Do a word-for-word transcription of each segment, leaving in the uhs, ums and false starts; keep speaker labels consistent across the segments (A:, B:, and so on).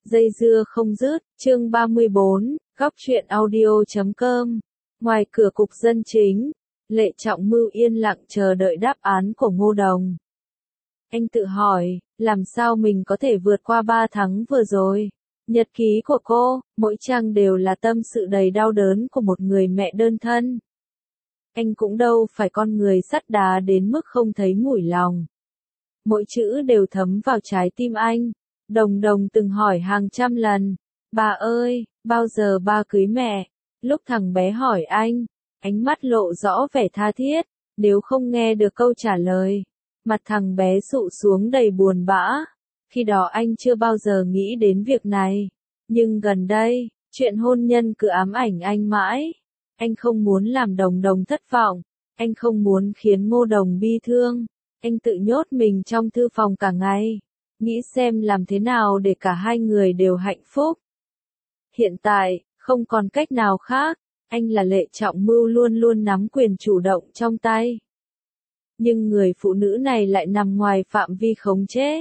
A: Dây dưa không dứt, chương ba mươi bốn, góc truyện audio chấm com. Ngoài cửa cục dân chính, Lệ Trọng Mưu yên lặng chờ đợi đáp án của Ngô Đồng. Anh tự hỏi, làm sao mình có thể vượt qua ba tháng vừa rồi? Nhật ký của cô, mỗi trang đều là tâm sự đầy đau đớn của một người mẹ đơn thân. Anh cũng đâu phải con người sắt đá đến mức không thấy mủi lòng. Mỗi chữ đều thấm vào trái tim anh. Đồng Đồng từng hỏi hàng trăm lần, bà ơi, bao giờ ba cưới mẹ? Lúc thằng bé hỏi anh, ánh mắt lộ rõ vẻ tha thiết, nếu không nghe được câu trả lời, mặt thằng bé sụ xuống đầy buồn bã. Khi đó anh chưa bao giờ nghĩ đến việc này, nhưng gần đây, chuyện hôn nhân cứ ám ảnh anh mãi. Anh không muốn làm Đồng Đồng thất vọng, anh không muốn khiến Ngô Đồng bi thương, anh tự nhốt mình trong thư phòng cả ngày, nghĩ xem làm thế nào để cả hai người đều hạnh phúc. Hiện tại, không còn cách nào khác, anh là Lệ Trọng Mưu luôn luôn nắm quyền chủ động trong tay. Nhưng người phụ nữ này lại nằm ngoài phạm vi khống chế.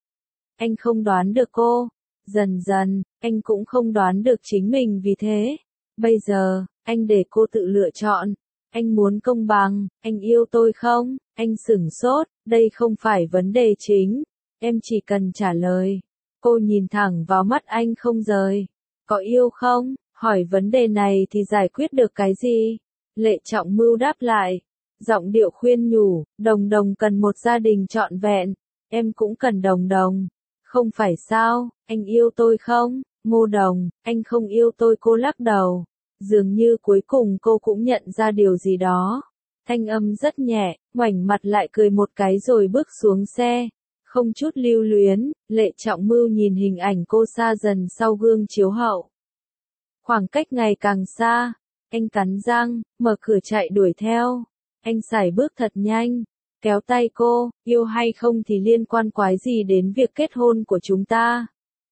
A: Anh không đoán được cô, dần dần, anh cũng không đoán được chính mình vì thế. Bây giờ, anh để cô tự lựa chọn. Anh muốn công bằng, anh yêu tôi không? Anh sửng sốt, đây không phải vấn đề chính. Em chỉ cần trả lời. Cô nhìn thẳng vào mắt anh không rời. Có yêu không? Hỏi vấn đề này thì giải quyết được cái gì? Lệ Trọng Mưu đáp lại. Giọng điệu khuyên nhủ, Đồng Đồng cần một gia đình trọn vẹn. Em cũng cần Đồng Đồng. Không phải sao, anh yêu tôi không? Ngô Đồng, anh không yêu tôi, cô lắc đầu. Dường như cuối cùng cô cũng nhận ra điều gì đó. Thanh âm rất nhẹ, ngoảnh mặt lại cười một cái rồi bước xuống xe. Không chút lưu luyến, Lệ Trọng Mưu nhìn hình ảnh cô xa dần sau gương chiếu hậu. Khoảng cách ngày càng xa, anh cắn răng, mở cửa chạy đuổi theo. Anh sải bước thật nhanh, kéo tay cô, yêu hay không thì liên quan quái gì đến việc kết hôn của chúng ta.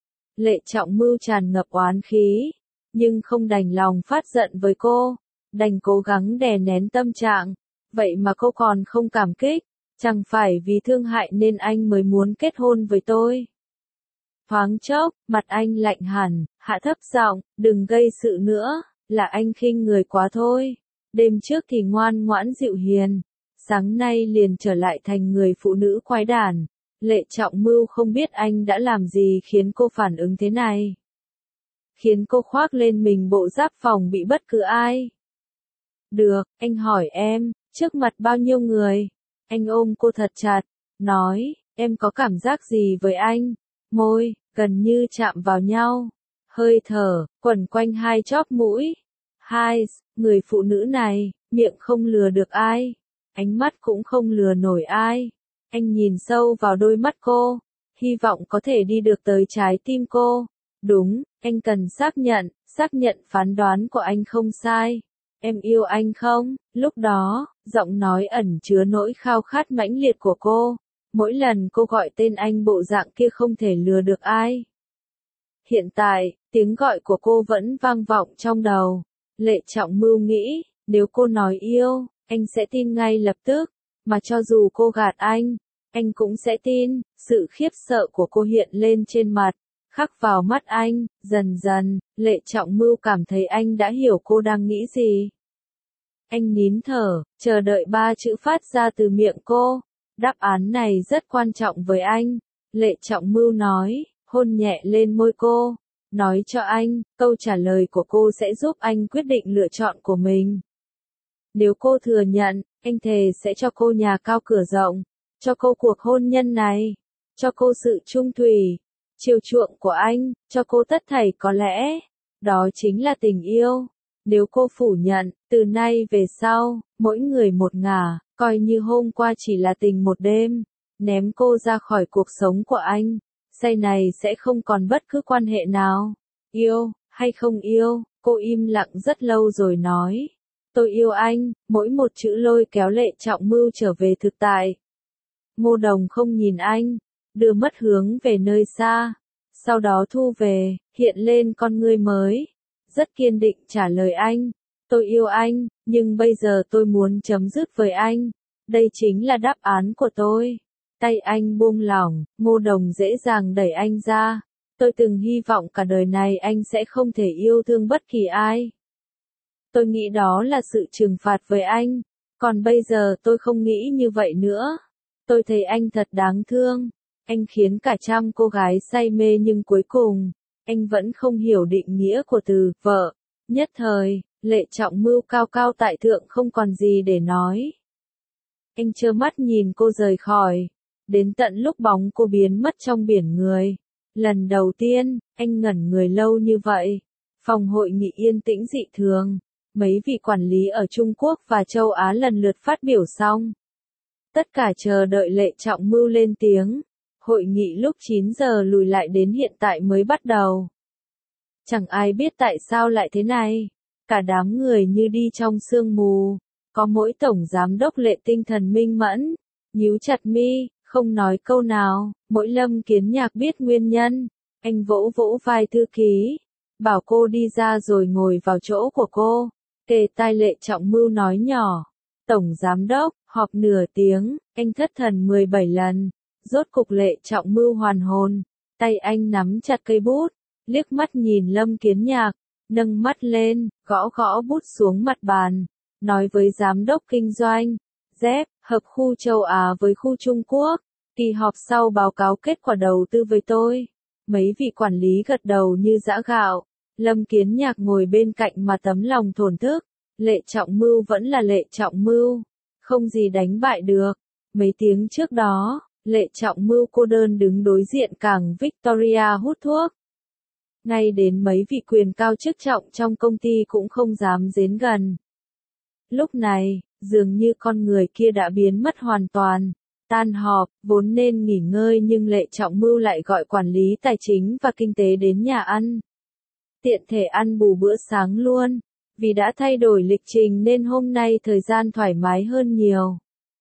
A: Lệ Trọng Mưu tràn ngập oán khí, nhưng không đành lòng phát giận với cô, đành cố gắng đè nén tâm trạng. Vậy mà cô còn không cảm kích, chẳng phải vì thương hại nên anh mới muốn kết hôn với tôi. Thoáng chốc, mặt anh lạnh hẳn, hạ thấp giọng, đừng gây sự nữa, là anh khinh người quá thôi. Đêm trước thì ngoan ngoãn dịu hiền, sáng nay liền trở lại thành người phụ nữ quái đản. Lệ Trọng Mưu không biết anh đã làm gì khiến cô phản ứng thế này. Khiến cô khoác lên mình bộ giáp phòng bị bất cứ ai. Được, anh hỏi em, trước mặt bao nhiêu người? Anh ôm cô thật chặt, nói, em có cảm giác gì với anh? Môi, gần như chạm vào nhau. Hơi thở, quẩn quanh hai chóp mũi. Hai, người phụ nữ này, miệng không lừa được ai. Ánh mắt cũng không lừa nổi ai. Anh nhìn sâu vào đôi mắt cô, hy vọng có thể đi được tới trái tim cô. Đúng, anh cần xác nhận, xác nhận phán đoán của anh không sai. Em yêu anh không? Lúc đó, giọng nói ẩn chứa nỗi khao khát mãnh liệt của cô. Mỗi lần cô gọi tên anh bộ dạng kia không thể lừa được ai. Hiện tại, tiếng gọi của cô vẫn vang vọng trong đầu. Lệ Trọng Mưu nghĩ, nếu cô nói yêu, anh sẽ tin ngay lập tức. Mà cho dù cô gạt anh, anh cũng sẽ tin. Sự khiếp sợ của cô hiện lên trên mặt, khắc vào mắt anh. Dần dần, Lệ Trọng Mưu cảm thấy anh đã hiểu cô đang nghĩ gì. Anh nín thở, chờ đợi ba chữ phát ra từ miệng cô. Đáp án này rất quan trọng với anh. Lệ Trọng Mưu nói, hôn nhẹ lên môi cô. Nói cho anh, câu trả lời của cô sẽ giúp anh quyết định lựa chọn của mình. Nếu cô thừa nhận, anh thề sẽ cho cô nhà cao cửa rộng, cho cô cuộc hôn nhân này, cho cô sự trung thủy, chiều chuộng của anh, cho cô tất thảy có lẽ. Đó chính là tình yêu. Nếu cô phủ nhận, từ nay về sau, mỗi người một ngả, coi như hôm qua chỉ là tình một đêm, ném cô ra khỏi cuộc sống của anh, sau này sẽ không còn bất cứ quan hệ nào. Yêu, hay không yêu, cô im lặng rất lâu rồi nói. Tôi yêu anh, mỗi một chữ lôi kéo Lệ Trọng Mưu trở về thực tại. Ngô Đồng không nhìn anh, đưa mất hướng về nơi xa, sau đó thu về, hiện lên con ngươi mới. Rất kiên định trả lời anh, tôi yêu anh, nhưng bây giờ tôi muốn chấm dứt với anh. Đây chính là đáp án của tôi. Tay anh buông lỏng, Ngô Đồng dễ dàng đẩy anh ra. Tôi từng hy vọng cả đời này anh sẽ không thể yêu thương bất kỳ ai. Tôi nghĩ đó là sự trừng phạt với anh. Còn bây giờ tôi không nghĩ như vậy nữa. Tôi thấy anh thật đáng thương. Anh khiến cả trăm cô gái say mê nhưng cuối cùng, anh vẫn không hiểu định nghĩa của từ vợ. Nhất thời, Lệ Trọng Mưu cao cao tại thượng không còn gì để nói. Anh trơ mắt nhìn cô rời khỏi. Đến tận lúc bóng cô biến mất trong biển người. Lần đầu tiên, anh ngẩn người lâu như vậy. Phòng hội nghị yên tĩnh dị thường. Mấy vị quản lý ở Trung Quốc và châu Á lần lượt phát biểu xong. Tất cả chờ đợi Lệ Trọng Mưu lên tiếng. Hội nghị lúc chín giờ lùi lại đến hiện tại mới bắt đầu. Chẳng ai biết tại sao lại thế này. Cả đám người như đi trong sương mù. Có mỗi tổng giám đốc Lệ tinh thần minh mẫn. Nhíu chặt mi, không nói câu nào. Mỗi Lâm Kiến Nhạc biết nguyên nhân. Anh vỗ vỗ vai thư ký. Bảo cô đi ra rồi ngồi vào chỗ của cô. Kề tai Lệ Trọng Mưu nói nhỏ. Tổng giám đốc, họp nửa tiếng, anh thất thần mười bảy lần. Rốt cục Lệ Trọng Mưu hoàn hồn. Tay anh nắm chặt cây bút. Liếc mắt nhìn Lâm Kiến Nhạc. Nâng mắt lên, gõ gõ bút xuống mặt bàn. Nói với giám đốc kinh doanh. Dép, hợp khu châu Á với khu Trung Quốc. Kỳ họp sau báo cáo kết quả đầu tư với tôi. Mấy vị quản lý gật đầu như giã gạo. Lâm Kiến Nhạc ngồi bên cạnh mà tấm lòng thổn thức. Lệ Trọng Mưu vẫn là Lệ Trọng Mưu. Không gì đánh bại được. Mấy tiếng trước đó, Lệ Trọng Mưu cô đơn đứng đối diện cảng Victoria hút thuốc. Ngay đến mấy vị quyền cao chức trọng trong công ty cũng không dám đến gần. Lúc này, dường như con người kia đã biến mất hoàn toàn. Tan họp, vốn nên nghỉ ngơi nhưng Lệ Trọng Mưu lại gọi quản lý tài chính và kinh tế đến nhà ăn. Tiện thể ăn bù bữa sáng luôn. Vì đã thay đổi lịch trình nên hôm nay thời gian thoải mái hơn nhiều.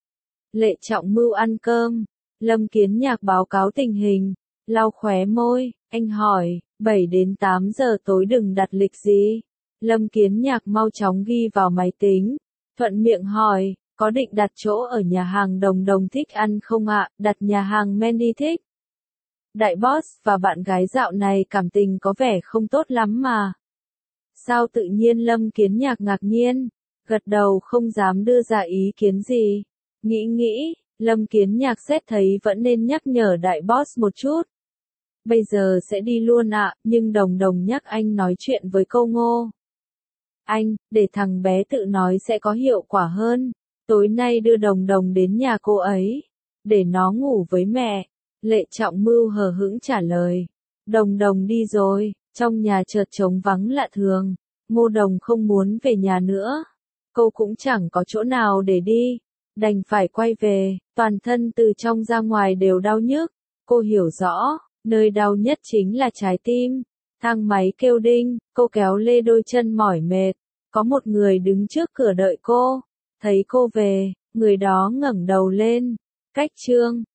A: Lệ Trọng Mưu ăn cơm. Lâm Kiến Nhạc báo cáo tình hình. Lau khóe môi, anh hỏi, bảy đến tám giờ tối đừng đặt lịch gì. Lâm Kiến Nhạc mau chóng ghi vào máy tính. Thuận miệng hỏi, có định đặt chỗ ở nhà hàng Đồng Đồng thích ăn không ạ? Đặt nhà hàng Mandy thích. Đại boss và bạn gái dạo này cảm tình có vẻ không tốt lắm mà. Sao tự nhiên Lâm Kiến Nhạc ngạc nhiên, gật đầu không dám đưa ra ý kiến gì. Nghĩ nghĩ, Lâm Kiến Nhạc xét thấy vẫn nên nhắc nhở đại boss một chút. Bây giờ sẽ đi luôn ạ, nhưng Đồng Đồng nhắc anh nói chuyện với cô Ngô. Anh, để thằng bé tự nói sẽ có hiệu quả hơn. Tối nay đưa Đồng Đồng đến nhà cô ấy. Để nó ngủ với mẹ. Lệ Trọng Mưu hờ hững trả lời. Đồng Đồng đi rồi, trong nhà chợt trống vắng lạ thường. Ngô Đồng không muốn về nhà nữa. Cô cũng chẳng có chỗ nào để đi. Đành phải quay về, toàn thân từ trong ra ngoài đều đau nhức. Cô hiểu rõ, nơi đau nhất chính là trái tim. Thang máy kêu đinh, cô kéo lê đôi chân mỏi mệt. Có một người đứng trước cửa đợi cô. Thấy cô về, người đó ngẩng đầu lên. Cách chương